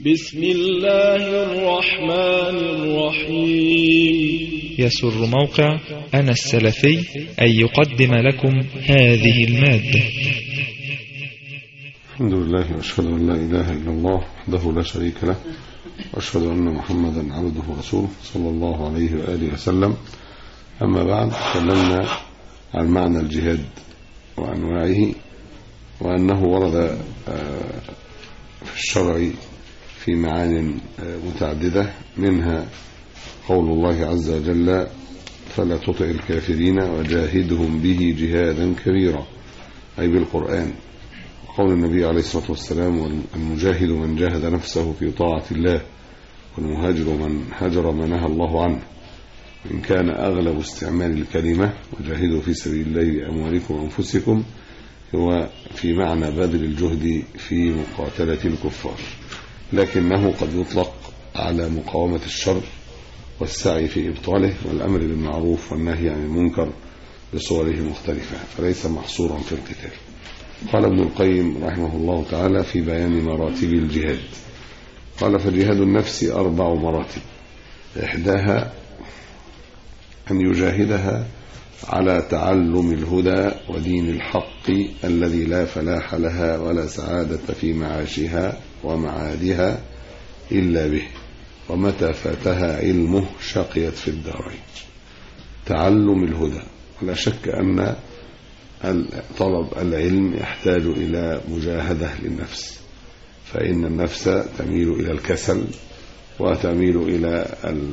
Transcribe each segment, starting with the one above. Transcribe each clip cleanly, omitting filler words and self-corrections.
بسم الله الرحمن الرحيم. يسر موقع أنا السلفي أن يقدم لكم هذه المادة. الحمد لله وأشهد أن لا إله إلا الله وحده لا شريك له، وأشهد أن محمدا عبده ورسوله صلى الله عليه وآله وسلم. أما بعد، تكلمنا عن معنى الجهاد وأنواعه، وأنه ورد في الشرع في معان متعددة، منها قول الله عز وجل: فلا تطع الكافرين وجاهدهم به جهادا كبيرا، أي بالقرآن. وقول النبي عليه الصلاة والسلام: المجاهد من جاهد نفسه في طاعة الله، والمهاجر من هجر ما نهى الله عنه. وإن كان أغلب استعمال الكلمة وجاهدوا في سبيل الله بأموالكم وأنفسكم هو في معنى بذل الجهد في مقاتلة الكفار، لكنه قد يطلق على مقاومة الشر والسعي في إبطاله والأمر بالمعروف والنهي عن المنكر بصوره المختلفة، فليس محصورا في القتال. قال ابن القيم رحمه الله تعالى في بيان مراتب الجهاد، قال: فجهاد النفس 4 مراتب، إحداها أن يجاهدها على تعلم الهدى ودين الحق الذي لا فلاح لها ولا سعادة في معاشها ومعادها إلا به، ومتى فاتها علمه شقيت في الدارين. تعلم الهدى، ولا شك أن طلب العلم يحتاج إلى مجاهدة للنفس، فإن النفس تميل إلى الكسل وتميل إلى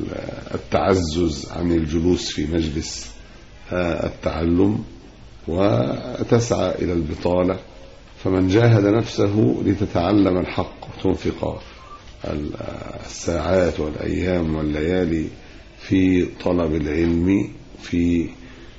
التعزز عن الجلوس في مجلس التعلم، وتسعى إلى البطالة. فمن جاهد نفسه لتتعلم الحق وتنفق الساعات والأيام والليالي في طلب العلم، في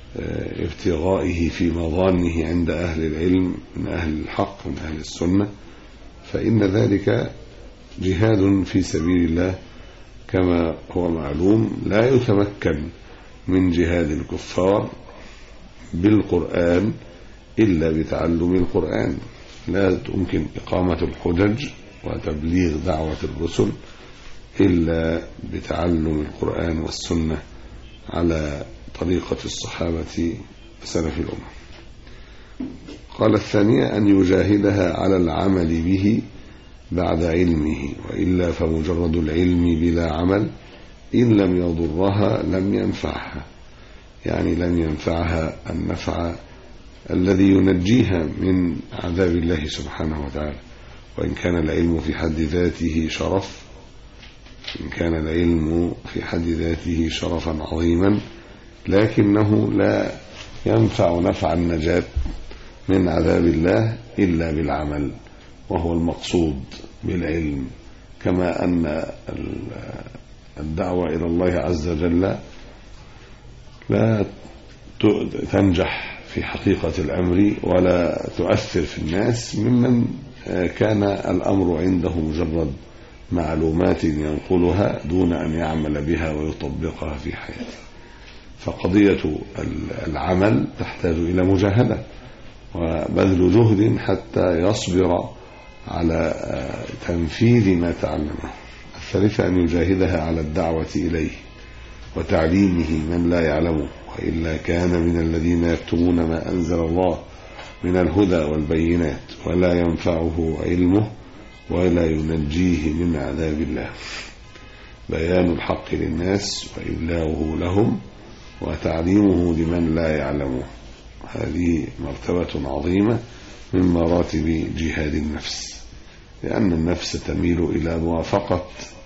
ابتغائه في مظانه عند أهل العلم من أهل الحق من أهل السنة، فإن ذلك جهاد في سبيل الله، كما هو معلوم. لا يتمكن من جهاد الكفار بالقرآن إلا بتعلم القرآن، لا تمكن إقامة الحجج وتبليغ دعوة الرسل إلا بتعلم القرآن والسنة على طريقة الصحابة سلف الأمة. قال: الثانية أن يجاهدها على العمل به بعد علمه، وإلا فمجرد العلم بلا عمل إن لم يضرها لم ينفعها، يعني لم ينفعها النفع الذي ينجيها من عذاب الله سبحانه وتعالى. وإن كان العلم في حد ذاته شرف، إن كان العلم في حد ذاته شرفا عظيما، لكنه لا ينفع نفع النجاة من عذاب الله إلا بالعمل، وهو المقصود بالعلم. كما أن الدعوة إلى الله عز وجل لا تنجح في حقيقة الأمر ولا تؤثر في الناس ممن كان الأمر عنده مجرد معلومات ينقلها دون أن يعمل بها ويطبقها في حياته. فقضية العمل تحتاج إلى مجاهدة وبذل جهد حتى يصبر على تنفيذ ما تعلمه. الثالثة أن يجاهدها على الدعوة إليه وتعليمه من لا يعلمه، وإلا كان من الذين يكتمون ما أنزل الله من الهدى والبينات ولا ينفعه علمه ولا ينجيه من عذاب الله. بيان الحق للناس وإبلاغه لهم وتعليمه لمن لا يعلمه، هذه مرتبة عظيمة من مراتب جهاد النفس، لأن النفس تميل إلى موافقة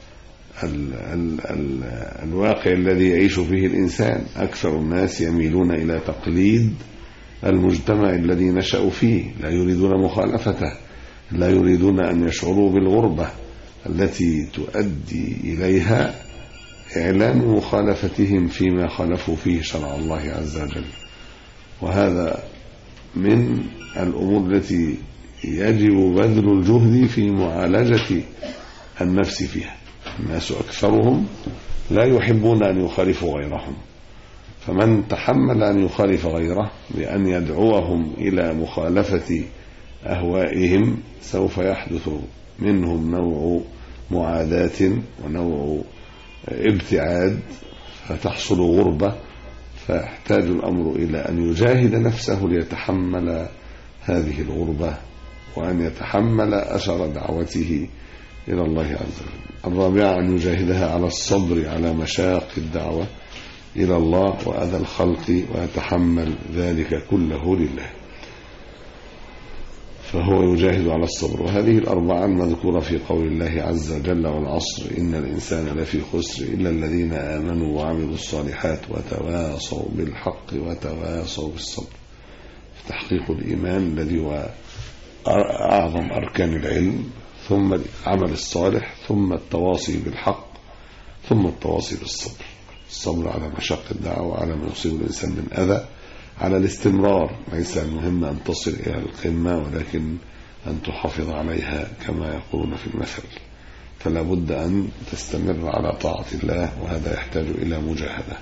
الواقع الذي يعيش فيه الإنسان. أكثر الناس يميلون إلى تقليد المجتمع الذي نشأوا فيه، لا يريدون مخالفته، لا يريدون أن يشعروا بالغربة التي تؤدي إليها إعلان مخالفتهم فيما خالفوا فيه شرع الله عز وجل. وهذا من الأمور التي يجب بذل الجهد في معالجة النفس فيها. الناس أكثرهم لا يحبون أن يخالفوا غيرهم، فمن تحمل أن يخالف غيره بأن يدعوهم إلى مخالفة أهوائهم سوف يحدث منهم نوع معاداة ونوع ابتعاد، فتحصل غربة، فيحتاج الأمر إلى أن يجاهد نفسه ليتحمل هذه الغربة وأن يتحمل أثر دعوته إلى الله عز وجل. الرابعة أن يجاهدها على الصبر على مشاق الدعوة إلى الله وأذى الخلق ويتحمل ذلك كله لله، فهو يجاهد على الصبر. وهذه الأربعة المذكورة في قول الله عز وجل: والعصر إن الإنسان لفي خسر إلا الذين آمنوا وعملوا الصالحات وتواصوا بالحق وتواصوا بالصبر. تحقيق الإيمان الذي هو أعظم أركان العلم، ثم العمل الصالح، ثم التواصي بالحق، ثم التواصي بالصبر. الصبر على مشق الدعوة، على ما يصيب الإنسان من أذى، على الاستمرار. ليس المهم أن تصل إلى القمة، ولكن أن تحافظ عليها كما يقولون في المثل. فلا بد أن تستمر على طاعة الله، وهذا يحتاج إلى مجاهدة.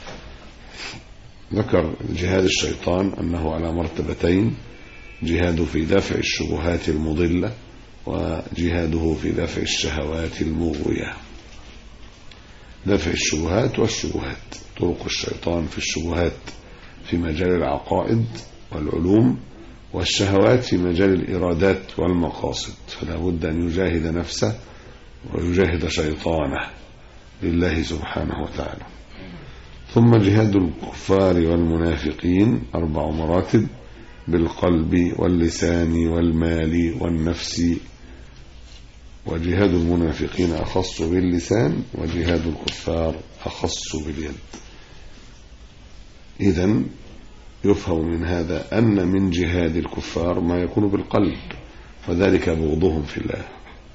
ذكر جهاد الشيطان أنه على مرتبتين: جهاده في دفع الشبهات المضلة، وجهاده في دفع الشهوات المغوية. دفع الشبهات والشبهات، طرق الشيطان في الشبهات في مجال العقائد والعلوم، والشهوات في مجال الإرادات والمقاصد. فلا بد أن يجاهد نفسه ويجاهد شيطانه لله سبحانه وتعالى. ثم جهاد الكفار والمنافقين 4 مراتب: بالقلب واللسان والمال والنفس. وجهاد المنافقين أخص باللسان، وجهاد الكفار أخص باليد. إذن يفهم من هذا أن من جهاد الكفار ما يكون بالقلب، وذلك بغضهم في الله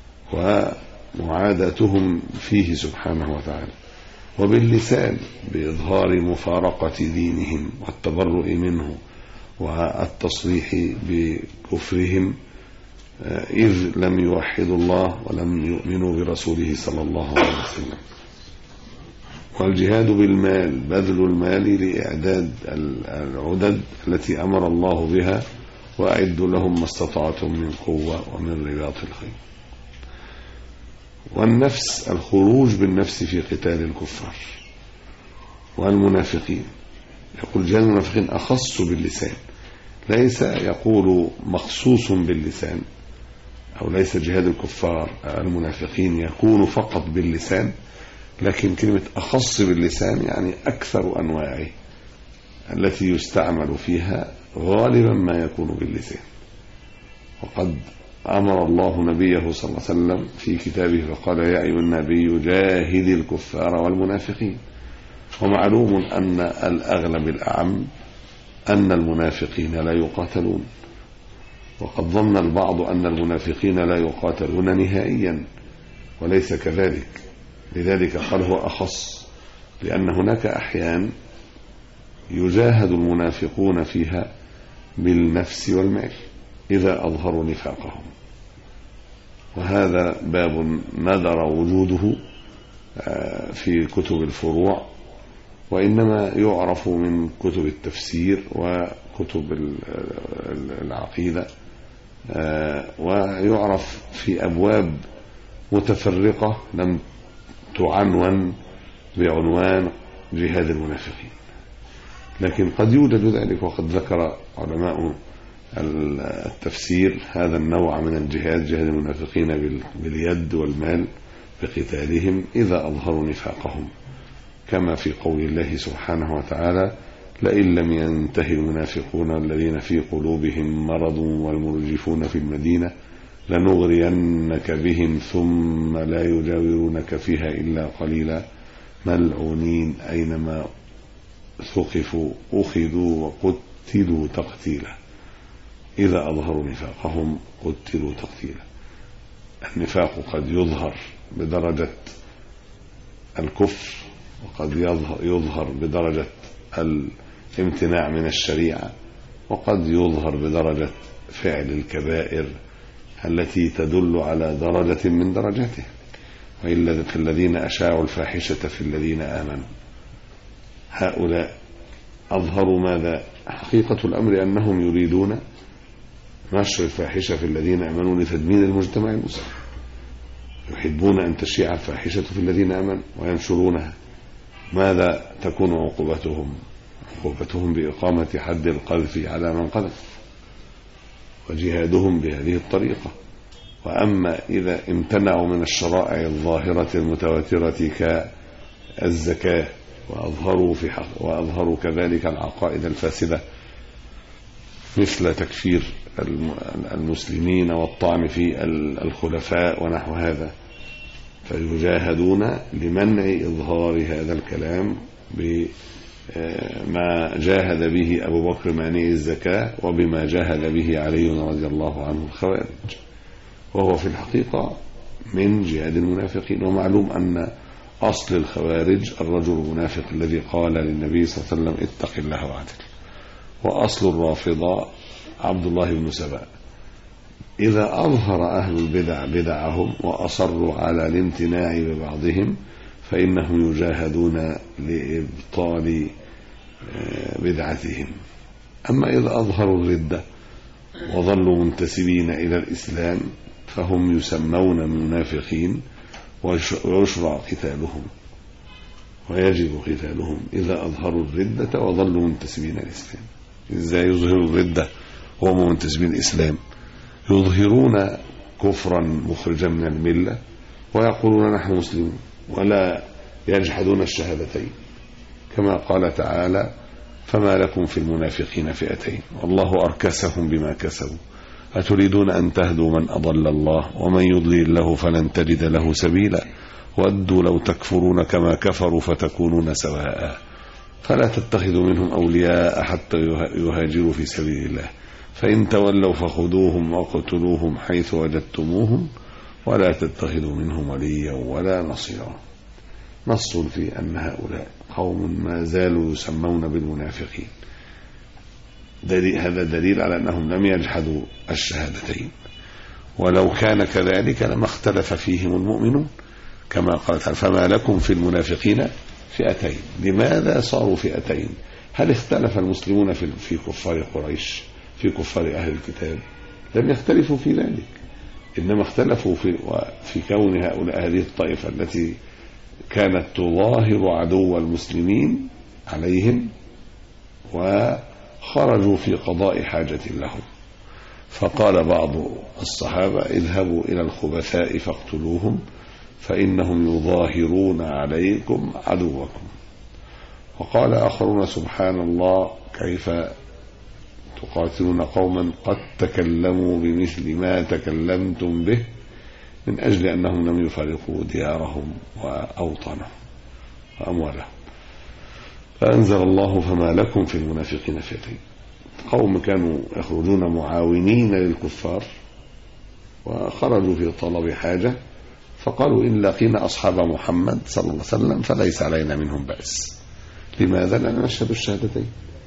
ومعاداتهم فيه سبحانه وتعالى، وباللسان بإظهار مفارقة دينهم والتبرؤ منه والتصريح بكفرهم، إذ لم يوحدوا الله ولم يؤمنوا برسوله صلى الله عليه وسلم. والجهاد بالمال بذل المال لإعداد العدد التي أمر الله بها: وأعدوا لهم ما استطعتم من قوة ومن رباط الخيل. والنفس الخروج بالنفس في قتال الكفار والمنافقين. يقول جهاد المنافقين أخص باللسان، ليس يقول مخصوص باللسان، أو ليس جهاد الكفار المنافقين يكون فقط باللسان، لكن كلمة أخص باللسان يعني أكثر أنواعه التي يستعمل فيها غالبا ما يكون باللسان. وقد أمر الله نبيه صلى الله عليه وسلم في كتابه فقال: يا أيها النبي جاهد الكفار والمنافقين. ومعلوم أن الأغلب الأعم أن المنافقين لا يقاتلون، وقد ظن البعض أن المنافقين لا يقاتلون نهائيا، وليس كذلك. لذلك قال هو أخص، لأن هناك أحيان يجاهد المنافقون فيها بالنفس والمال إذا أظهروا نفاقهم، وهذا باب ندر وجوده في كتب الفروع، وإنما يعرف من كتب التفسير وكتب العقيدة، ويعرف في أبواب متفرقة لم تعنون بعنوان جهاد المنافقين. لكن قد يوجد ذلك، وقد ذكر علماء التفسير هذا النوع من الجهاد: جهاد المنافقين باليد والمال بقتالهم إذا أظهروا نفاقهم، كما في قول الله سبحانه وتعالى: لئن لم ينتهي المنافقون الذين في قلوبهم مرض والمرجفون في المدينة لنغرينك بهم ثم لا يجاورونك فيها إلا قليلا ملعونين أينما ثقفوا أخذوا وقتلوا تقتيلا. إذا أظهروا نفاقهم قتلوا تقتيلا. النفاق قد يظهر بدرجة الكفر، وقد يظهر بدرجة الامتناع من الشريعة، وقد يظهر بدرجة فعل الكبائر التي تدل على درجة من درجاته. وإلا الذين أشاعوا الفاحشة في الذين آمنوا، هؤلاء أظهروا ماذا؟ حقيقة الأمر أنهم يريدون نشر الفاحشة في الذين آمنوا لتدمير المجتمع المسلم، يحبون أن تشيع الفاحشة في الذين آمنوا وينشرونها. ماذا تكون عقوبتهم؟ عقوبتهم بإقامة حد القذف على من قذف وجهادهم بهذه الطريقة. وأما إذا امتنعوا من الشرائع الظاهرة المتواترة كالزكاة وأظهروا كذلك العقائد الفاسدة مثل تكفير المسلمين والطعن في الخلفاء ونحو هذا، فيجاهدون لمنع إظهار هذا الكلام بما جاهد به أبو بكر مانع الزكاة وبما جاهد به علي رضي الله عنه الخوارج، وهو في الحقيقة من جهاد المنافقين. ومعلوم أن أصل الخوارج الرجل المنافق الذي قال للنبي صلى الله عليه وسلم اتق الله وعدل، وأصل الرافضة عبد الله بن سبأ. إذا أظهر أهل البدع بدعهم وأصروا على الامتناع ببعضهم فإنهم يجاهدون لإبطال بدعتهم. أما إذا أظهروا الردة وظلوا منتسبين إلى الإسلام فهم يسمون منافقين ويشرع قتالهم ويجب قتالهم إذا أظهروا الردة وظلوا منتسبين إلى الإسلام. إذا يظهروا الردة وهم منتسبين الإسلام يظهرون كفرا مخرجا من الملة ويقولون نحن مسلمون ولا يجحدون الشهادتين، كما قال تعالى فما لكم في المنافقين فئتين والله أركسهم بما كسبوا أتريدون أن تهدوا من أضل الله ومن يضلل الله فلن تجد له سبيلا ودوا لو تكفرون كما كفروا فتكونون سواء فلا تتخذوا منهم أولياء حتى يهاجروا في سبيل الله فإن تولوا فخذوهم وقتلوهم حيث وجدتموهم ولا تتخذوا منهم وليا ولا نصيرا. نص في أن هؤلاء قوم ما زالوا يسمون بالمنافقين، هذا دليل على أنهم لم يجحدوا الشهادتين، ولو كان كذلك لما اختلف فيهم المؤمنون كما قال تعالى فما لكم في المنافقين فئتين. لماذا صاروا فئتين؟ هل اختلف المسلمون في كفار قريش في كفار أهل الكتاب؟ لم يختلفوا في ذلك، إنما اختلفوا في كون هؤلاء هذه الطائفة التي كانت تظاهر عدو المسلمين عليهم وخرجوا في قضاء حاجة لهم، فقال بعض الصحابة اذهبوا إلى الخبثاء فاقتلوهم فإنهم يظاهرون عليكم عدوكم. وقال آخرون سبحان الله كيف تقاتلون قوما قد تكلموا بمثل ما تكلمتم به من أجل أنهم لم يفارقوا ديارهم وأوطانهم وأموالهم. فأنزل الله فما لكم في المنافقين فئتين. قوم كانوا يخرجون معاونين للكفار وخرجوا في طلب حاجة فقالوا إن لقينا أصحاب محمد صلى الله عليه وسلم فليس علينا منهم بأس. لماذا؟ لأننا نشهد الشهادتين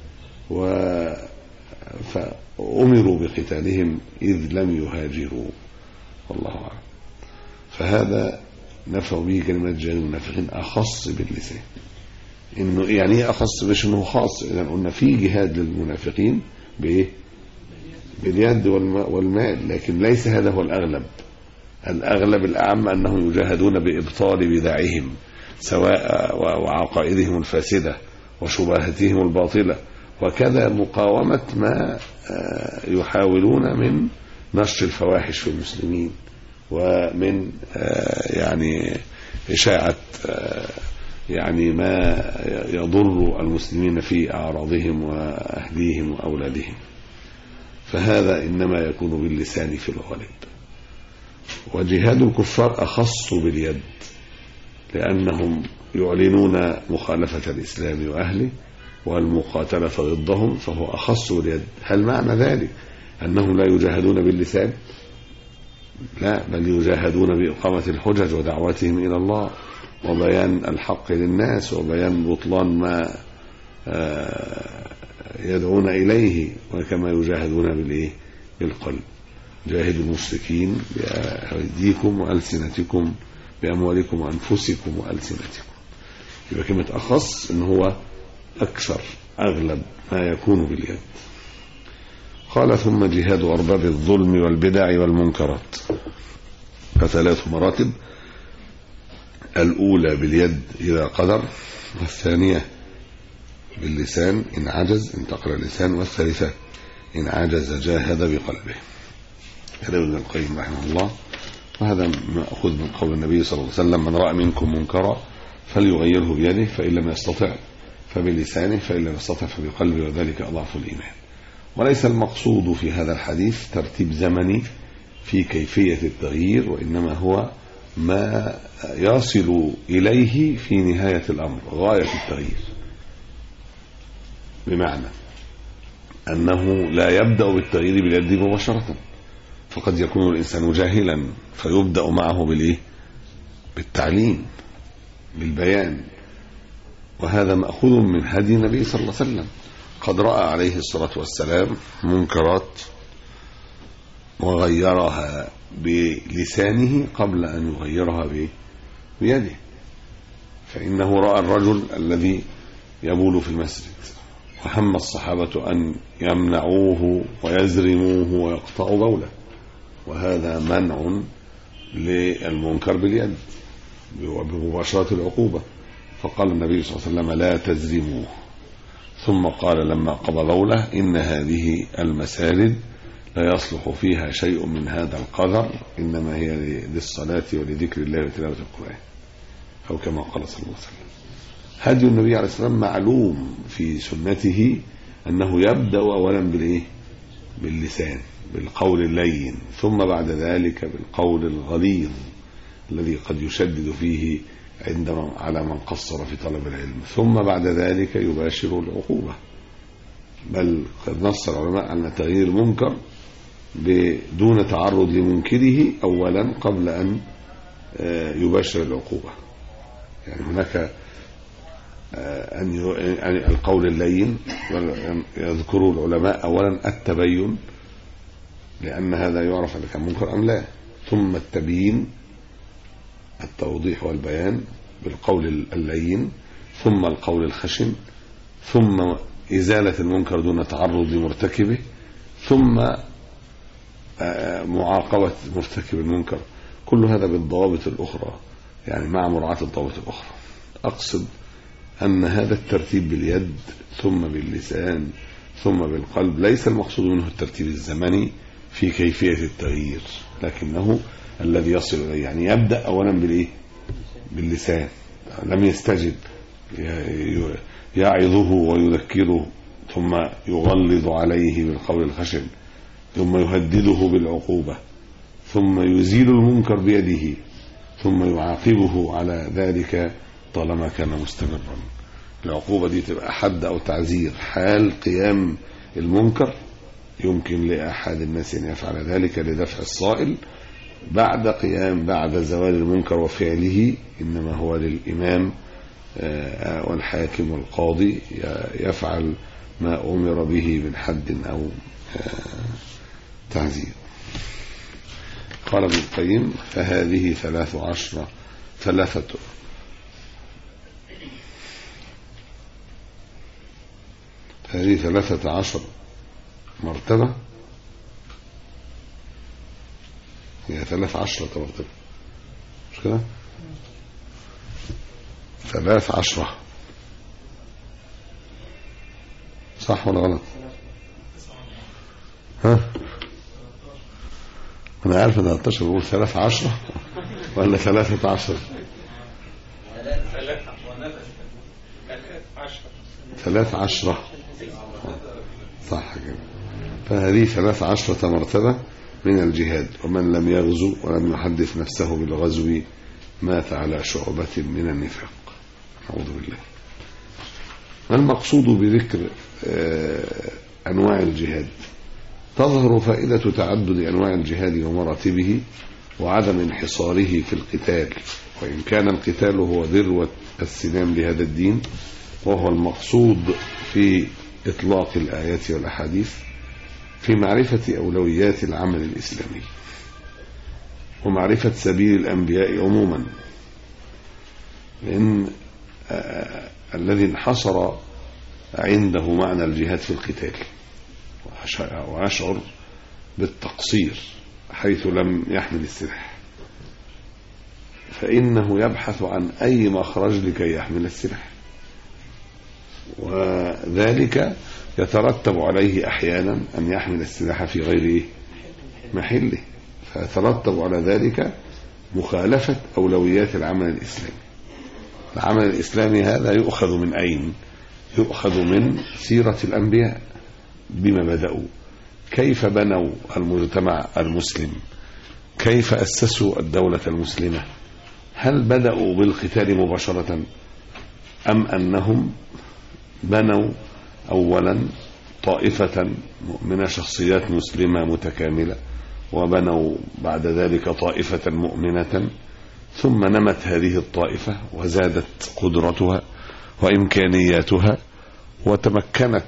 فأمروا بقتالهم إذ لم يهاجروا والله أعلم. فهذا نفع به كلمة جهاد المنافقين أخص باللسان. إنه يعني أخص مش إنه خاص، إذا قلنا في جهاد للمنافقين بإيه؟ باليد والمال، لكن ليس هذا هو الأغلب. الأغلب الأعم أنهم يجاهدون بإبطال بدعهم سواء وعقائدهم الفاسدة وشبهاتهم الباطلة، وكذا مقاومة ما يحاولون من نشر الفواحش في المسلمين ومن يعني إشاعة يعني ما يضر المسلمين في أعراضهم وأهليهم وأولادهم. فهذا إنما يكون باللسان في الغالب. وجهاد الكفار أخص باليد لأنهم يعلنون مخالفة الإسلام وأهله والمقاتلة ضدهم، فهو أخص باليد. هل معنى ذلك أنهم لا يجاهدون باللسان؟ لا، بل يجاهدون بإقامة الحجج ودعوتهم إلى الله وبيان الحق للناس وبيان بطلان ما يدعون إليه، وكما يجاهدون بالقلب. جاهدوا المشركين بأيديكم وألسنتكم بأموالكم وأنفسكم وألسنتكم. يبقى كلمة أخص إن هو أكثر أغلب ما يكون باليد. قال ثم جهاد أرباب الظلم والبدع والمنكرات. فثلاث مراتب: الأولى باليد إذا قدر، والثانية باللسان إن عجز انتقل اللسان، والثالثة إن عجز جاهد بقلبه. كلام ابن القيم رحمه الله. وهذا مأخوذ من قول النبي صلى الله عليه وسلم: من رأى منكم منكرا فليغيره بيده، فإن لم يستطع فبلسانه، فإن لم يستطع فبقلبه، وذلك أضعف الإيمان. وليس المقصود في هذا الحديث ترتيب زمني في كيفية التغيير، وإنما هو ما يصل إليه في نهاية الأمر، غاية التغيير، بمعنى أنه لا يبدأ بالتغيير باليد مباشرة، فقد يكون الإنسان جاهلا فيبدأ معه بالتعليم بالبيان، وهذا مأخوذ من هدي النبي صلى الله عليه وسلم. قد رأى عليه الصلاة والسلام منكرات وغيرها بلسانه قبل أن يغيرها بيده. فإنه رأى الرجل الذي يبول في المسجد، وهم الصحابة أن يمنعوه ويزرموه ويقطعوا بوله، وهذا منع للمنكر باليد بمباشرة العقوبة. فقال النبي صلى الله عليه وسلم: لا تزرموه. ثم قال لما قضى بوله: إن هذه المساجد لا يصلح فيها شيء من هذا القذر، إنما هي للصلاة ولذكر الله وتلاوة القرآن، أو كما قال صلى الله عليه وسلم. هدي النبي عليه الصلاة والسلام معلوم في سنته أنه يبدأ أولا باللسان بالقول اللين، ثم بعد ذلك بالقول الغليظ الذي قد يشدد فيه على من قصر في طلب العلم، ثم بعد ذلك يباشر العقوبة. بل قد نص العلماء على تغيير المنكر بدون تعرض لمنكره أولا قبل أن يباشر العقوبة. يعني هناك القول اللين يذكره العلماء أولا التبين، لأن هذا يعرف إذا كان منكر أم لا، ثم التبيين التوضيح والبيان بالقول اللين، ثم القول الخشن، ثم إزالة المنكر دون تعرض لمرتكبه، ثم معاقبة مرتكب المنكر. كل هذا بالضوابط الأخرى، يعني مع مراعاة الضوابط الأخرى. أقصد أن هذا الترتيب باليد ثم باللسان ثم بالقلب ليس المقصود منه الترتيب الزمني في كيفية التغيير، لكنه الذي يصل إليه. يعني يبدأ أولا باللسان، لم يستجب يعظه ويذكره، ثم يغلظ عليه بالقول الخشن، ثم يهدده بالعقوبة، ثم يزيل المنكر بيده، ثم يعاقبه على ذلك طالما كان مستمرا. العقوبة دي تبقى حد أو تعزير حال قيام المنكر، يمكن لأحد الناس أن يفعل ذلك لدفع الصائل. بعد زوال المنكر وفعله إنما هو للإمام والحاكم والقاضي يفعل ما أمر به من حد أو تعزير. قال ابن القيم: فهذه 13 مرتبة، هي 13 مرتبة، مش كده؟ 13 صح ولا غلط؟ ها؟ أنا عارف أن 13 بقول 13 ولا 13؟ 13 صح كده. فهذه 13 مرتبة من الجهاد، ومن لم يغزو ولم يحدث نفسه بالغزو مات على شعبة من النفاق، أعوذ بالله. ما المقصود بذكر أنواع الجهاد؟ تظهر فائدة تعدد أنواع الجهاد ومراتبه وعدم انحصاره في القتال، وإن كان القتال هو ذروة السنام لهذا الدين، وهو المقصود في إطلاق الآيات والأحاديث، في معرفة أولويات العمل الإسلامي ومعرفة سبيل الأنبياء عموما. لأن الذي انحصر عنده معنى الجهاد في القتال وأشعر بالتقصير حيث لم يحمل السلاح، فإنه يبحث عن أي مخرج لكي يحمل السلاح، وذلك يترتب عليه أحيانا أن يحمل السلاح في غير محله، فيترتب على ذلك مخالفة أولويات العمل الإسلامي. العمل الإسلامي هذا يؤخذ من أين؟ يؤخذ من سيرة الأنبياء، بما بدأوا، كيف بنوا المجتمع المسلم، كيف أسسوا الدولة المسلمة، هل بدأوا بالقتال مباشرة أم أنهم بنوا أولا طائفة من شخصيات مسلمة متكاملة، وبنوا بعد ذلك طائفة مؤمنة، ثم نمت هذه الطائفة وزادت قدرتها وإمكانياتها وتمكنت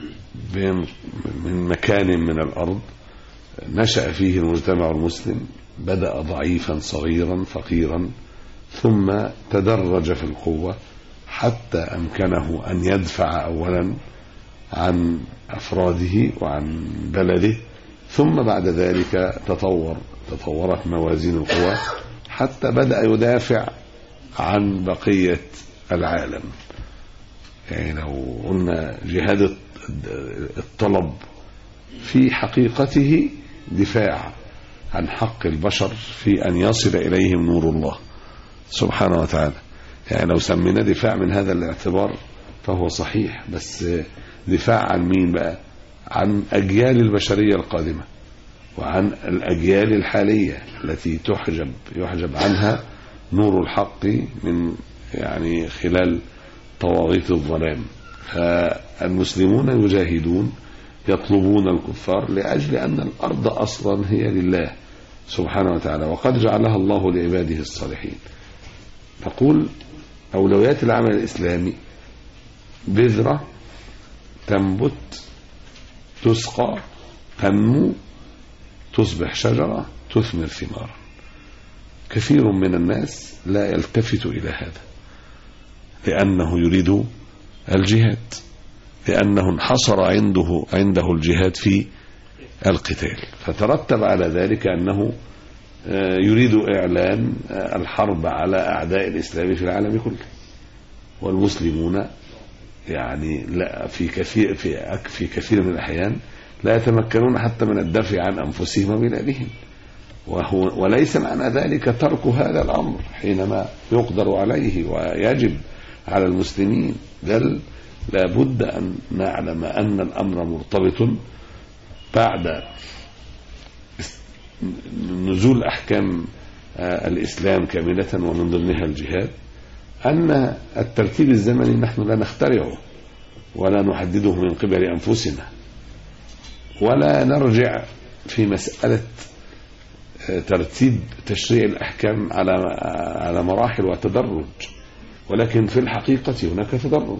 من مكان من الأرض نشأ فيه المجتمع المسلم، بدأ ضعيفا صغيرا فقيرا، ثم تدرج في القوة حتى أمكنه أن يدفع أولا عن أفراده وعن بلده، ثم بعد ذلك تطورت موازين القوى حتى بدأ يدافع عن بقية العالم. يعني لو قلنا جهاد الطلب في حقيقته دفاع عن حق البشر في أن يصل إليهم نور الله سبحانه وتعالى، يعني لو سمينا دفاع من هذا الاعتبار فهو صحيح، بس دفاع عن مين بقى؟ عن أجيال البشرية القادمة وعن الأجيال الحالية التي يحجب عنها نور الحق من يعني خلال طواغيت الظلام. فالمسلمون يجاهدون يطلبون الكفار لأجل أن الأرض أصلا هي لله سبحانه وتعالى، وقد جعلها الله لعباده الصالحين. نقول أولويات العمل الإسلامي: بذرة تنبت، تسقى، تنمو، تصبح شجرة، تثمر ثمارا. كثير من الناس لا يلتفت إلى هذا لأنه يريد الجهاد، لأنه انحصر عنده الجهاد في القتال، فترتب على ذلك أنه يريد إعلان الحرب على أعداء الإسلام في العالم كله. والمسلمون يعني لا في كثير من الأحيان لا يتمكنون حتى من الدفع عن أنفسهم وبلادهم، وليس معنى ذلك ترك هذا الأمر حينما يقدر عليه ويجب على المسلمين، بل لا بد أن نعلم أن الأمر مرتبط بعد نزول أحكام الإسلام كاملة ومن ضمنها الجهاد، أن الترتيب الزمني نحن لا نخترعه ولا نحدده من قبل أنفسنا، ولا نرجع في مسألة ترتيب تشريع الأحكام على مراحل وتدرج، ولكن في الحقيقة هناك تدرج.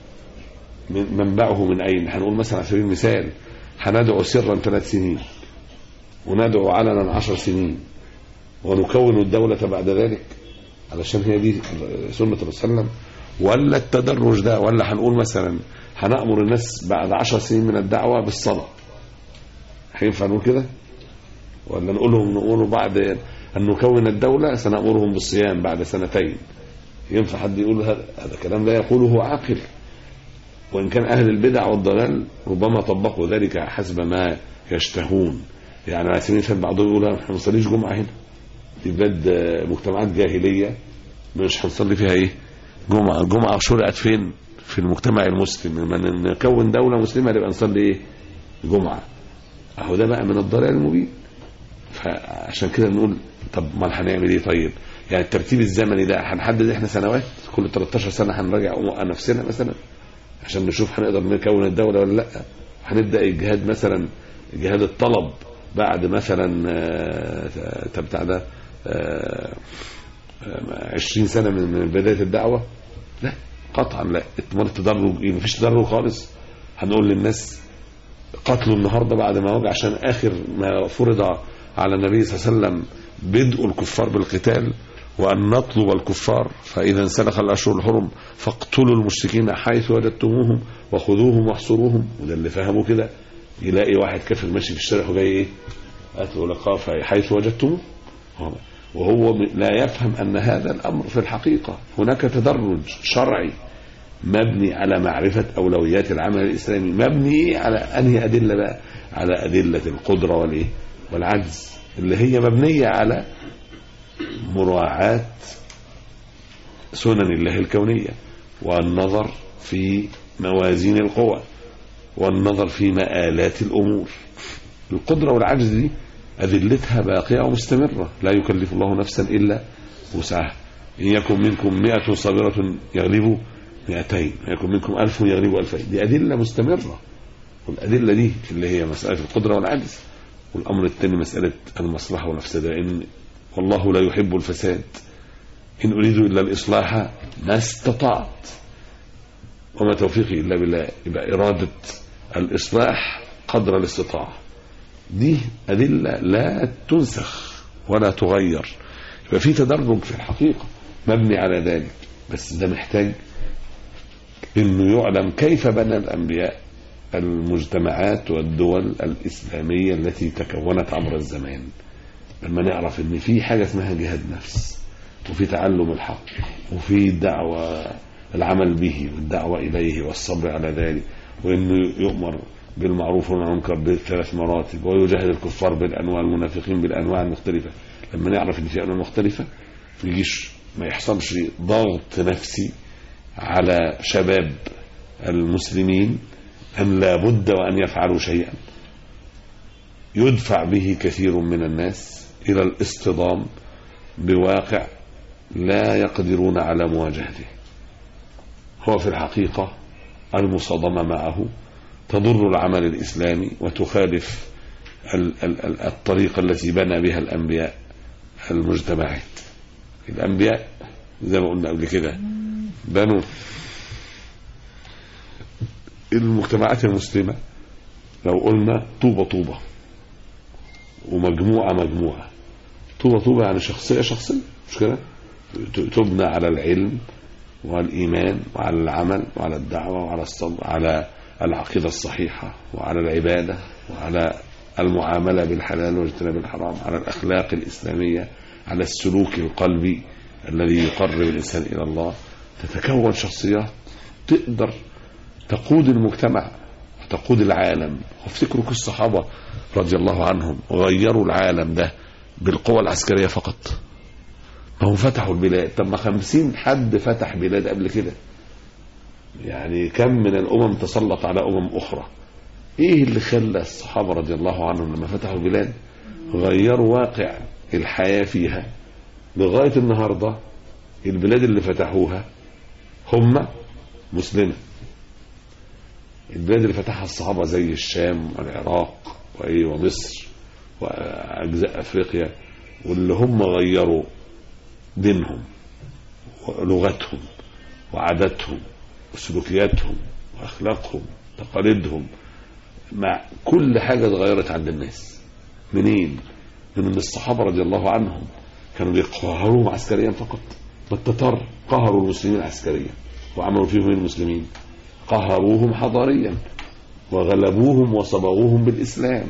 منبعه من أين؟ هنقول مثلا على سبيل المثال هندعو سرا 3 سنين وندعو علنا 10 سنين ونكون الدولة بعد ذلك، علشان هي دي سنة الرسول صلى الله عليه وسلم، ولا التدرج ده؟ ولا هنقول مثلا هنأمر الناس بعد 10 سنين من الدعوة بالصلاة، هينفع نقول كده؟ ولا نقول بعد أن نكون الدولة سنأمرهم بالصيام بعد 2 سنين؟ ينفع حد يقول هذا كلام لا يقوله عاقل؟ وإن كان أهل البدع والضلال ربما طبقوا ذلك حسب ما يشتهون. يعني على سبيل المثال بعضهم يقول احنا ما نصليش جمعة هنا، في بلاد مجتمعات جاهلية مش هنصلي فيها ايه جمعة. الجمعة شرعت فين؟ في المجتمع المسلم. لما نكون دولة مسلمة نبقى نصلي ايه؟ جمعة. اهو ده بقى من الضلال المبين. فعشان كده نقول طب ما هنعمل ايه؟ طيب يعني الترتيب الزمني ده هنحدد احنا سنوات، كل 13 سنة هنراجع نفسنا مثلا عشان نشوف هنقدر نكون الدولة ولا لا. هنبدأ الجهاد مثلا، جهاد الطلب بعد مثلا بتاع ده 20 سنة من بداية الدعوة؟ لا قطعا لا. التدرج مفيش تدرج خالص. هنقول للناس قتلوا النهاردة بعد ما وجع، عشان آخر ما فرض على النبي صلى الله عليه وسلم بدء الكفار بالقتال، وأن نطلب الكفار فإذا انسلخ الأشهر الحرم فاقتلوا المشركين حيث وجدتموهم وخذوهم واحصروهم. وده اللي فهموا كده، يلاقي واحد كافر ماشي في الشارع وجاي ايه؟ قتلوا لقاء حيث وجدتموه. وهو لا يفهم أن هذا الأمر في الحقيقة هناك تدرج شرعي مبني على معرفة أولويات العمل الإسلامي، مبني على أنهي أدلة بقى؟ على أدلة القدرة والإيه والعجز، اللي هي مبنية على مراعاة سنن الله الكونية، والنظر في موازين القوى، والنظر في مآلات الأمور. القدرة والعجز دي أدلتها باقية ومستمرة، لا يكلف الله نفسا إلا وسعها. إن يكن منكم 100 صابرة يغلبوا 200، إن يكن منكم 1000 يغلبوا 2000. دي أدلة مستمرة، والأدلة دي اللي هي مسألة القدرة والعجز. والأمر الثاني مسألة المصلحة والمفسدة، إن والله لا يحب الفساد، إن أريد إلا الإصلاح ما استطعت وما توفيقي إلا بالله. يبقى إرادة الإصلاح قدر الاستطاعة، دي أدلة لا تنسخ ولا تغير. يبقى في تدرج في الحقيقة مبني على ذلك، بس ده محتاج إنه يعلم كيف بنى الأنبياء المجتمعات والدول الإسلامية التي تكونت عبر الزمان. لما نعرف إن في حاجة اسمها جهاد نفس، وفي تعلم الحق، وفي الدعوة العمل به والدعوة إليه والصبر على ذلك، وإنه يؤمر بالمعروف والنهي عن المنكر ب3 مراتب، ويجاهد الكفار بالأنواع، المنافقين بالأنواع المختلفة. لما نعرف إن في أنواع مختلفة ما يحصلش ضغط نفسي على شباب المسلمين أن لا بد وأن يفعلوا شيئا يدفع به كثير من الناس إلى الاصطدام بواقع لا يقدرون على مواجهته. هو في الحقيقة المصادمة معه تضر العمل الإسلامي وتخالف الطريقة التي بنى بها الأنبياء المجتمعات. الأنبياء زي ما قلنا قبل كده بنوا المجتمعات المسلمة، لو قلنا طوبة طوبة ومجموعة مجموعة. طوبة طوبة يعني شخصية شخصية، مش كده؟ تبنى على العلم والإيمان وعلى العمل وعلى الدعوة وعلى الصبر، على العقيدة الصحيحة وعلى العبادة وعلى المعاملة بالحلال واجتناب الحرام، على الأخلاق الإسلامية، على السلوك القلبي الذي يقرب الإنسان إلى الله. تتكون شخصيات تقدر تقود المجتمع وتقود العالم. وافتكروا الصحابة رضي الله عنهم غيروا العالم ده بالقوة العسكرية فقط. هم فتحوا البلاد. طب ما 50 حد فتح بلاد قبل كده، يعني كم من الأمم تسلط على أمم أخرى. إيه اللي خلى الصحابة رضي الله عنهم لما فتحوا البلاد غيروا واقع الحياة فيها؟ لغاية النهاردة البلاد اللي فتحوها هم مسلمة. البلاد اللي فتحها الصحابة زي الشام والعراق ومصر وأجزاء أفريقيا، واللي هم غيروا دينهم ولغتهم وعاداتهم وسلوكياتهم وأخلاقهم وتقاليدهم، مع كل حاجة اتغيرت عند الناس. منين؟ من ان الصحابة رضي الله عنهم كانوا بيقهروهم عسكريا فقط. التتار قهروا المسلمين عسكريا وعملوا فيهم المسلمين، قهروهم حضاريا وغلبوهم وصبغوهم بالإسلام.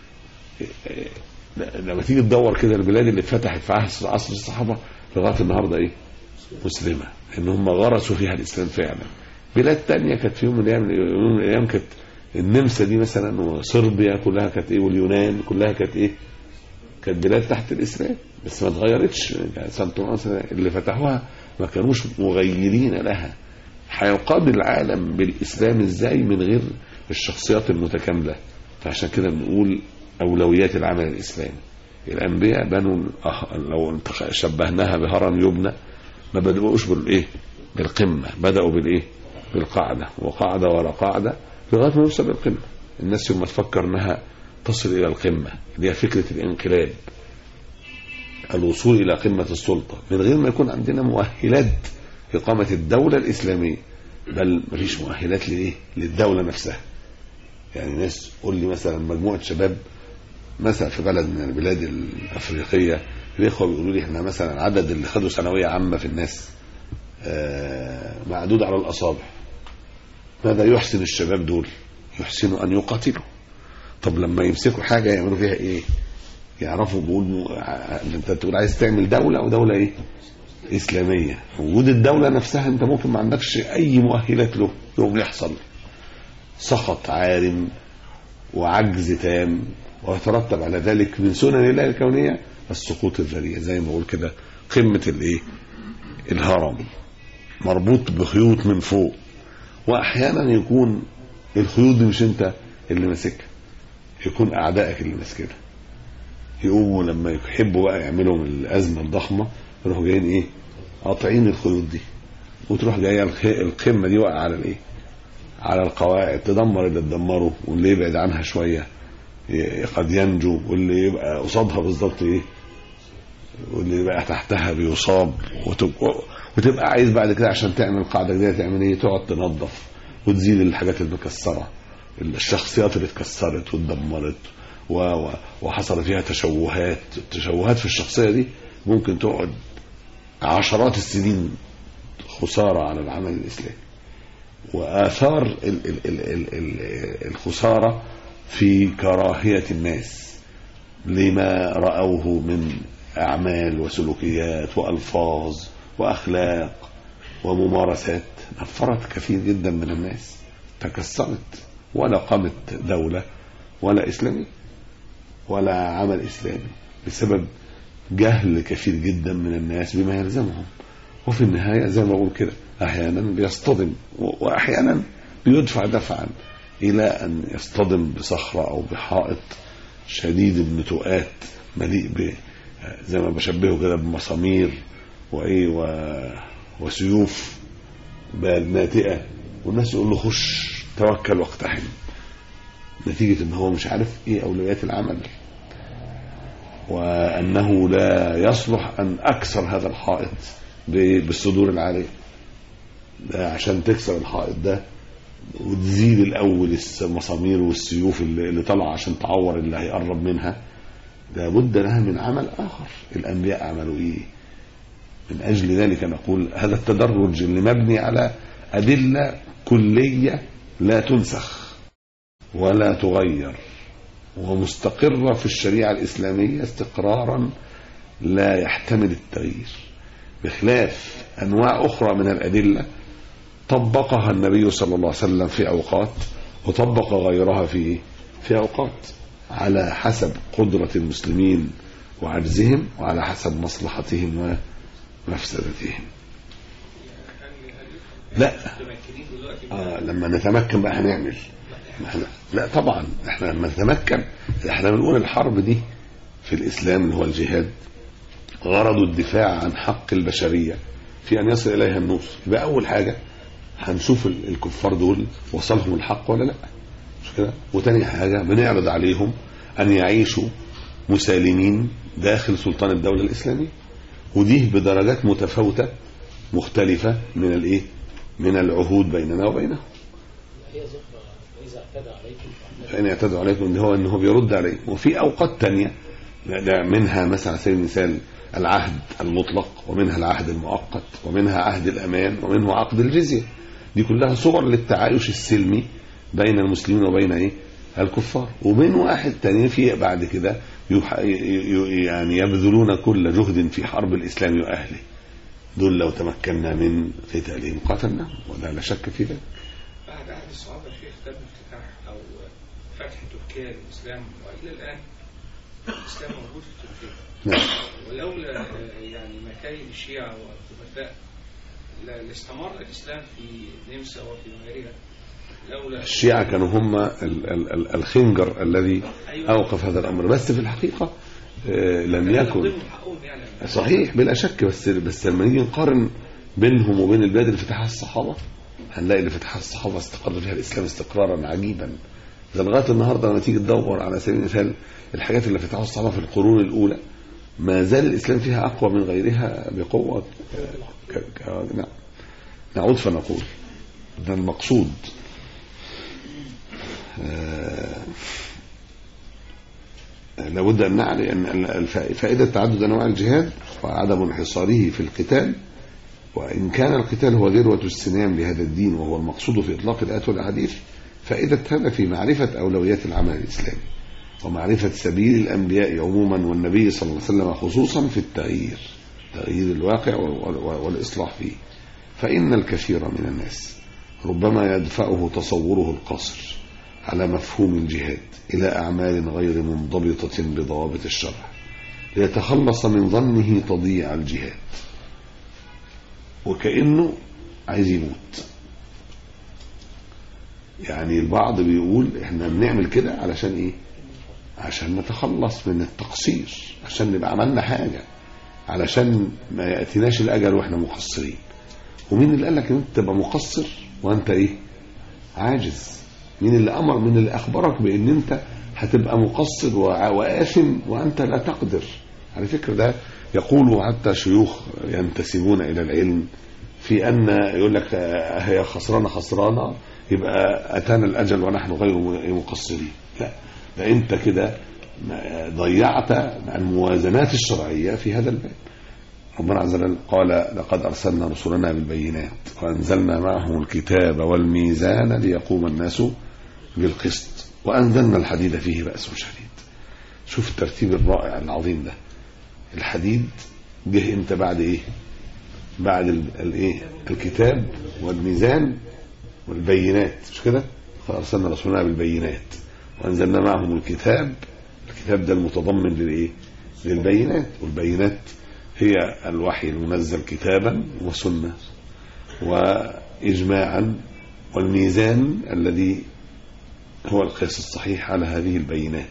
لما تيجي تدور كده البلاد اللي اتفتحت في عصر الصحابة لغاية النهاردة ايه؟ مسلمة، ان هم غرسوا فيها الإسلام فعلا. بلاد تانية كانت في يوم من الأيام كانت النمسا دي مثلا وصربيا كلها كانت ايه، واليونان كلها كانت ايه، كانت بلاد تحت الإسلام بس ما اتغيرتش. اللي فتحوها ما كانوش مغيرين لها. هيقابل العالم بالإسلام ازاي من غير الشخصيات المتكاملة؟ فعشان كده بنقول أولويات العمل الإسلامي. الأنبياء بنوا، لو شبهناها بهرم يبنى، ما بدأوش بالإيه؟ بالقمة، بدأوا بالإيه؟ بالقاعدة، وقاعدة ولا قاعدة لغاية ما نوصل للقمة. الناس يوم ما تفكر أنها تصل إلى القمة، اللي هي فكرة الانقلاب، الوصول إلى قمة السلطة، من غير ما يكون عندنا مؤهلات إقامة الدولة الإسلامية، بل مفيش مؤهلات لإيه؟ للدولة نفسها. يعني ناس قول لي مثلا مجموعة شباب مثلا في بلد من البلاد الأفريقية، الإخوة بيقولوا لي احنا مثلا عدد اللي خدوا ثانوية عامة في الناس معدود على الأصابع. ماذا يحسن الشباب دول؟ يحسنوا أن يقاتلوا. طب لما يمسكوا حاجة يعملوا فيها إيه؟ يعرفوا انت تقول عايز تعمل دولة ودولة ايه اسلامية، وجود الدولة نفسها انت ممكن ما عندكش اي مؤهلات له، يوم يحصل سخط عارم وعجز تام، ويترتب على ذلك من سنن الله الكونية السقوط الذريع. زي ما بقول كده قمة الايه الهرم مربوط بخيوط من فوق، واحيانا يكون الخيوط دي مش انت اللي ماسكها، يكون اعدائك اللي ماسكينها، يقوموا لما يحبوا بقى يعملوا من الازمه الضخمه يروحوا جايين ايه قاطعين الخيوط دي، وتروح جايه القمه دي واقعه على الايه على القواعد، تدمر اللي تدمره، واللي يبعد عنها شويه قد ينجو، واللي يبقى قصادها بالظبط ايه واللي يبقى تحتها بيصاب، وتبقى عايز بعد كده عشان تعمل قاعده جديده تعمل ايه، تقعد تنظف وتزيل الحاجات المكسره، الشخصيات اللي اتكسرت واتدمرت وحصل فيها تشوهات في الشخصيه دي ممكن تقعد عشرات السنين خساره على العمل الاسلامي. واثار الخساره في كراهيه الناس لما راوه من اعمال وسلوكيات والفاظ واخلاق وممارسات نفرت كثير جدا من الناس، تكسرت، ولا قامت دولة ولا إسلامي ولا عمل إسلامي بسبب جهل كثير جدا من الناس بما يلزمهم. وفي النهاية زي ما أقول كده أحيانا بيصطدم، وأحيانا بيدفع دفعا إلى أن يصطدم بصخرة أو بحائط شديد النتوءات مليء زي ما بشبهه كده بمسامير وسيوف ناتئة، والناس يقول له خش توكل واقتحم، نتيجة ان هو مش عارف ايه اولويات العمل، وانه لا يصلح ان اكسر هذا الحائط بالصدور العالية ده. عشان تكسر الحائط ده وتزيل الاول المسامير والسيوف اللي طلع عشان تعور اللي هيقرب منها، ده بد لها من عمل اخر. الانبياء عملوا ايه؟ من اجل ذلك نقول هذا التدرج اللي مبني على ادلة كلية لا تنسخ ولا تغير، ومستقرة في الشريعة الإسلامية استقرارا لا يحتمل التغيير، بخلاف أنواع أخرى من الأدلة طبقها النبي صلى الله عليه وسلم في أوقات وطبق غيرها في أوقات على حسب قدرة المسلمين وعجزهم، وعلى حسب مصلحتهم ومفسدتهم. لا لما نتمكن بقى هنعمل، لا طبعا احنا لما نتمكن، احنا بنقول الحرب دي في الإسلام اللي هو الجهاد غرض الدفاع عن حق البشرية في أن يصل إليها النصر. يبقى أول حاجة هنشوف الكفار دول وصلهم الحق ولا لا، مش كده؟ وتاني حاجة بنعرض عليهم أن يعيشوا مسالمين داخل سلطان الدولة الإسلامية، ودي بدرجات متفاوتة مختلفة من الايه من العهود بيننا وبينهم. فإن اعتدوا عليكم ده هو أنه بيرد عليكم. وفي أوقات تانية منها مثلا على سبيل المثال العهد المطلق، ومنها العهد المؤقت، ومنها عهد الأمان، ومنه عقد الجزية. دي كلها صور للتعايش السلمي بين المسلمين وبين الكفار. ومن واحد تاني في بعد كده يعني يبذلون كل جهد في حرب الإسلام وأهله، دول لو تمكنا من قتالهم قتلناهم، ولا لا شك في ذلك. بعد عهد الصحابة الشيخ تم افتتاح أو فتح تركيا للإسلام، وإلى الآن الإسلام موجود في تركيا. نعم. ولولا يعني مكاين الشيعة والخلفاء لاستمر الإسلام في النمسا وفي غيرها. لولا الشيعة كانوا هم الخنجر الذي أوقف هذا الأمر، بس في الحقيقة لم يكن صحيح بلا شك. بس لما نيجي نقارن بينهم وبين البلاد اللي فتحها الصحابة هنلاقي اللي فتحها الصحابة استقر فيها الإسلام استقرارا عجيبا. ده لغاية النهاردة لما تيجي تدور على سبيل المثال الحاجات اللي فتحها الصحابة في القرون الأولى ما زال الإسلام فيها أقوى من غيرها بقوة. نعود فنقول ده المقصود. لابد أن نعرف أن فائدة تعدد أنواع الجهاد وعدم انحصاره في القتال، وإن كان القتال هو ذروة السنام لهذا الدين وهو المقصود في إطلاق الآيات والأحاديث، فائدة هذا في معرفة أولويات العمل الإسلامي ومعرفة سبيل الأنبياء عموما والنبي صلى الله عليه وسلم خصوصا في تغيير الواقع والإصلاح فيه. فإن الكثير من الناس ربما يدفعه تصوره القاصر على مفهوم الجهاد إلى أعمال غير منضبطة بضوابط الشرع ليتخلص من ظنه تضييع الجهاد، وكأنه عايز يموت. يعني البعض بيقول احنا بنعمل كده علشان ايه؟ عشان نتخلص من التقصير، عشان نبقى عملنا حاجة، علشان ما يأتيناش الأجل واحنا مقصرين. ومين اللي قال لك ان انت تبقى مقصر وانت ايه؟ عاجز؟ مين اللي أخبرك بان انت هتبقى مقصر وآثم وانت لا تقدر؟ على فكرة ده يقول حتى شيوخ ينتسبون إلى العلم في أن يقول لك هي خسرانة يبقى أتانا الأجل ونحن غير مقصرين. لا، ده أنت كده ضيعت الموازنات الشرعية في هذا الباب. ربنا عز وجل قال لقد أرسلنا رسلنا بالبينات وأنزلنا معهم الكتاب والميزان ليقوم الناس بالقسط وأنزلنا الحديد فيه بأس شديد. شوف الترتيب الرائع العظيم ده. الحديد جه امتى؟ بعد ايه؟ بعد الايه؟ الكتاب والميزان والبينات، مش كده؟ فارسلنا رسولنا بالبينات وانزلنا معهم الكتاب ده المتضمن للايه؟ للبينات. والبينات هي الوحي المنزل كتابا وسنة واجماعا، والميزان الذي هو القياس الصحيح على هذه البينات.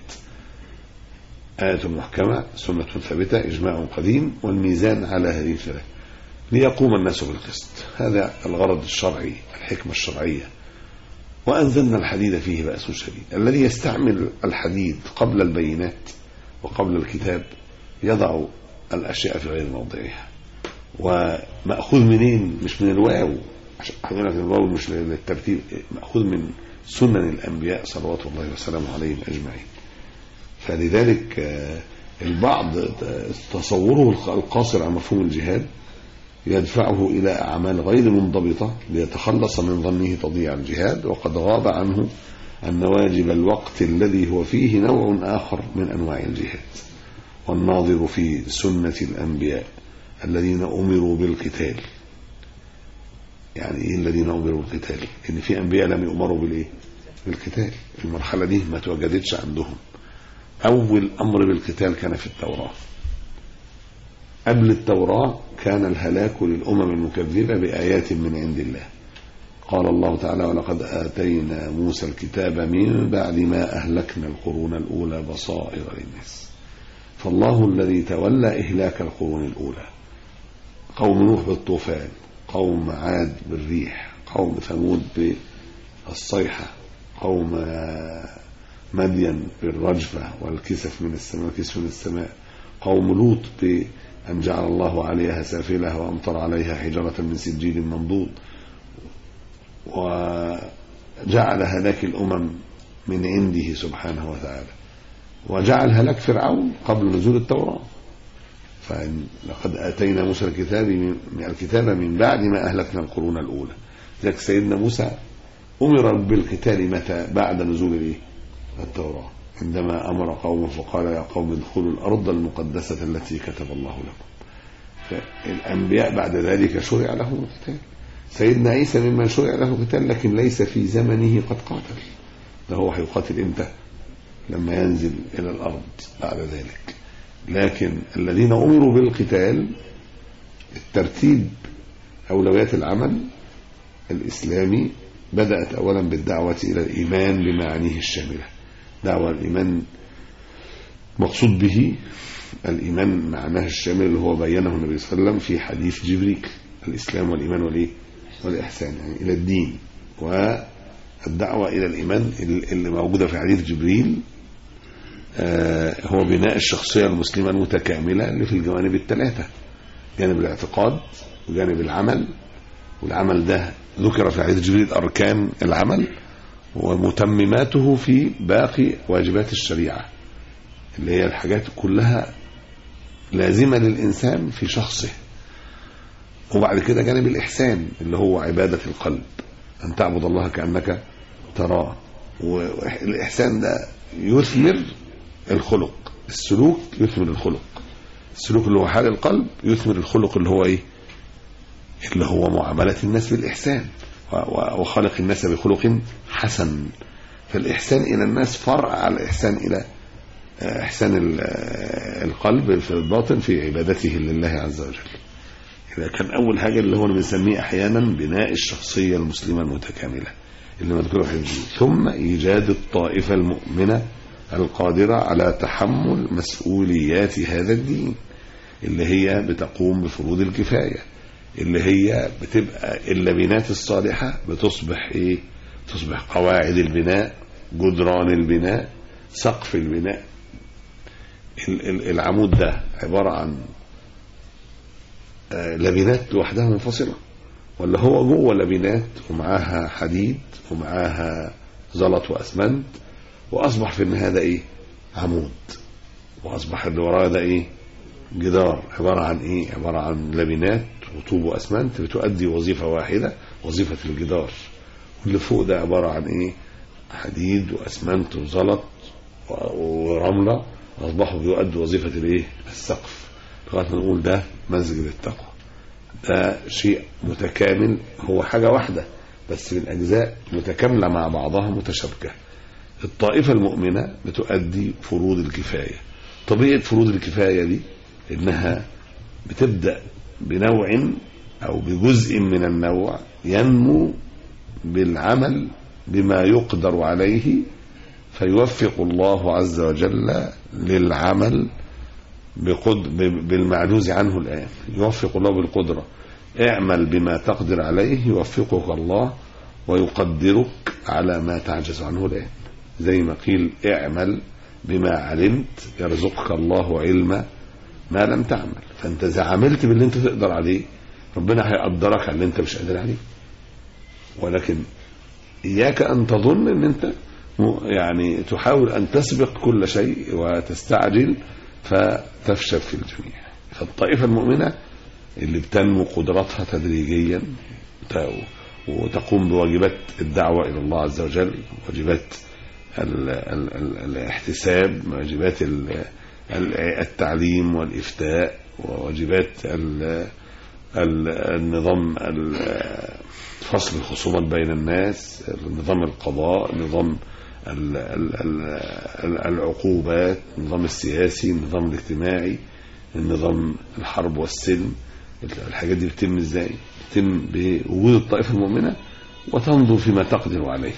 آية محكمة، سنة ثابتة، إجماع قديم، والميزان على هذه الثلاث ليقوم الناس بالقسط. هذا الغرض الشرعي، الحكمة الشرعية. وأنزلنا الحديد فيه بأس شديد. الذي يستعمل الحديد قبل البينات وقبل الكتاب يضع الأشياء في غير موضعها. ومأخوذ منين؟ مش من الواو، عشان حضرتك الواو مش للترتيب، مأخوذ من سنن الأنبياء صلوات الله وسلامه عليهم أجمعين. فلذلك البعض تصوره القاصر عن مفهوم الجهاد يدفعه إلى أعمال غير منضبطة ليتخلص من ظنه تضييع الجهاد، وقد غاب عنه أن واجب الوقت الذي هو فيه نوع آخر من أنواع الجهاد. والناظر في سنة الأنبياء الذين أمروا بالقتال. يعني إيه الذين أمروا بالقتال؟ إن في أنبياء لم يؤمروا بالقتال. المرحلة دي ما توجدتش عندهم. أول أمر بالقتال كان في التوراة. قبل التوراة كان الهلاك للأمم المكذبة بآيات من عند الله. قال الله تعالى ولقد آتينا موسى الكتاب من بعد ما أهلكنا القرون الأولى بصائر للناس. فالله الذي تولى إهلاك القرون الأولى، قوم نوح بالطوفان، قوم عاد بالريح، قوم ثمود بالصيحة، قوم مدين بالرجفة والكسف من السماء، كسف من السماء، قوم لوط بأن جعل الله عليها سافلة وأمطر عليها حجرة من سجيل منضود، وجعل هلاك الأمم من عنده سبحانه وتعالى، وجعل هلاك فرعون قبل نزول التوراة. فلقد آتينا موسى الكتاب من بعد ما أهلكنا القرون الأولى. ذلك سيدنا موسى أمر بالقتال متى؟ بعد نزول التوراة، عندما أمر قومه فقال يا قوم ادخلوا الأرض المقدسة التي كتب الله لكم. فالأنبياء بعد ذلك شرع لهم القتال. سيدنا عيسى ممن شرع له القتال، لكن ليس في زمنه قد قاتل. ده هو هيقاتل امتى؟ لما ينزل إلى الأرض بعد ذلك. لكن الذين أمروا بالقتال الترتيب أولويات العمل الإسلامي بدأت أولا بالدعوة إلى الإيمان بمعانيه الشاملة. دعوة الإيمان مقصود به الإيمان معناه الشامل اللي هو بينه النبي صلى الله عليه وسلم في حديث جبريل: الإسلام والإيمان والإحسان، يعني إلى الدين. والدعوة إلى الإيمان اللي موجودة في حديث جبريل هو بناء الشخصية المسلمة المتكاملة اللي في الجوانب الثلاثة: جانب الاعتقاد وجانب العمل. والعمل ده ذكر في حديث جبريل أركان العمل ومتمماته في باقي واجبات الشريعة، اللي هي الحاجات كلها لازمة للإنسان في شخصه. وبعد كده جانب الإحسان اللي هو عبادة القلب، أن تعبد الله كأنك تراه. والإحسان ده يثمر الخلق. السلوك يثمر الخلق، السلوك اللي هو حال القلب يثمر الخلق اللي هو ايه؟ اللي هو معاملة الناس بالإحسان، وخلق الناس بخلق حسن. فالإحسان إلى الناس فرع على الإحسان إلى إحسان القلب في الباطن في عبادته لله عز وجل. إذا كان أول حاجة اللي هو بنسميه أحيانا بناء الشخصية المسلمة المتكاملة اللي مذكورة في الدين، ثم إيجاد الطائفة المؤمنة القادرة على تحمل مسؤوليات هذا الدين، اللي هي بتقوم بفروض الكفاية، اللي هي بتبقى اللبنات الصالحة بتصبح ايه؟ تصبح قواعد البناء، جدران البناء، سقف البناء. العمود ده عبارة عن لبنات لوحدها منفصلة، ولا هو جوه لبنات ومعاها حديد ومعاها زلط وأسمنت، وأصبح في النهاية ده ايه؟ عمود، وأصبح اللي وراه ده ايه؟ جدار. عبارة عن ايه؟ عبارة عن لبنات وطوب وأسمنت بتؤدي وظيفة واحدة، وظيفة الجدار. واللي فوق ده عبارة عن ايه؟ حديد وأسمنت وزلط ورملة، أصبحوا بيؤدوا وظيفة الايه؟ السقف. لغاية ما نقول ده مسجد التقوى. ده شيء متكامل، هو حاجة واحدة بس من أجزاء متكاملة مع بعضها متشابكة. الطائفة المؤمنة بتؤدي فروض الكفاية. طبيعة فروض الكفاية دي إنها بتبدأ بنوع أو بجزء من النوع ينمو بالعمل بما يقدر عليه، فيوفق الله عز وجل للعمل بالمعجوز عنه الآن. يوفق الله بالقدرة، اعمل بما تقدر عليه يوفقك الله ويقدرك على ما تعجز عنه الآن. زي ما قيل اعمل بما علمت يرزقك الله علم ما لم تعمل. فانت اذا عملت باللي انت تقدر عليه ربنا هيقدرك على اللي انت مش قادر عليه. ولكن اياك ان تظن ان انت يعني تحاول ان تسبق كل شيء وتستعجل فتفشل في الجميع. فالطائفة المؤمنة اللي بتنمو قدراتها تدريجيا وتقوم بواجبات الدعوة إلى الله عز وجل، واجبات الاحتساب، واجبات التعليم والإفتاء، وواجبات النظام فصل الخصومات بين الناس، نظام القضاء، نظام العقوبات، النظام السياسي، النظام الاجتماعي، النظام الحرب والسلم. الحاجات دي بتتم ازاي؟ بتتم بوجود الطائفة المؤمنة وتنظر فيما تقدر عليه،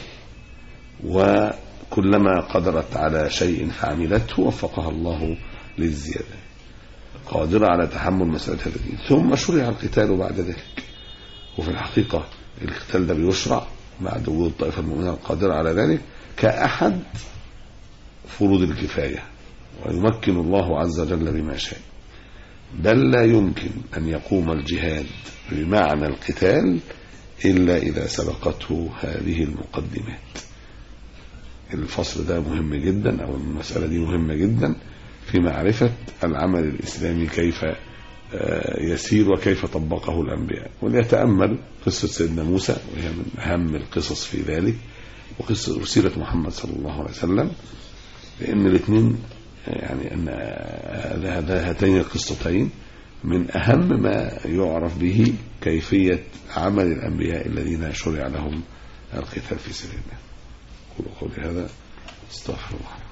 وكلما قدرت على شيء فعملته وفقها الله للزيادة، قادرة على تحمل مسألة هذا الدين. ثم شرع القتال بعد ذلك. وفي الحقيقة القتال ده بيشرع بعد وجود الطائفة المؤمنة القادرة على ذلك كأحد فروض الكفاية، ويمكن الله عز وجل بما شاء. بل لا يمكن أن يقوم الجهاد بمعنى القتال إلا إذا سبقته هذه المقدمات. الفصل ده مهم جدا، أو المسألة دي مهمة جدا في معرفة العمل الإسلامي كيف يسير وكيف طبقه الأنبياء. وليتأمل قصة سيدنا موسى، وهي من أهم القصص في ذلك، وقصة سيرة محمد صلى الله عليه وسلم، لأن الاثنين يعني أن هاتين القصتين من أهم ما يعرف به كيفية عمل الأنبياء الذين شرع لهم القتال في سبيل الله. قولوا قولي هذا، استغفر الله.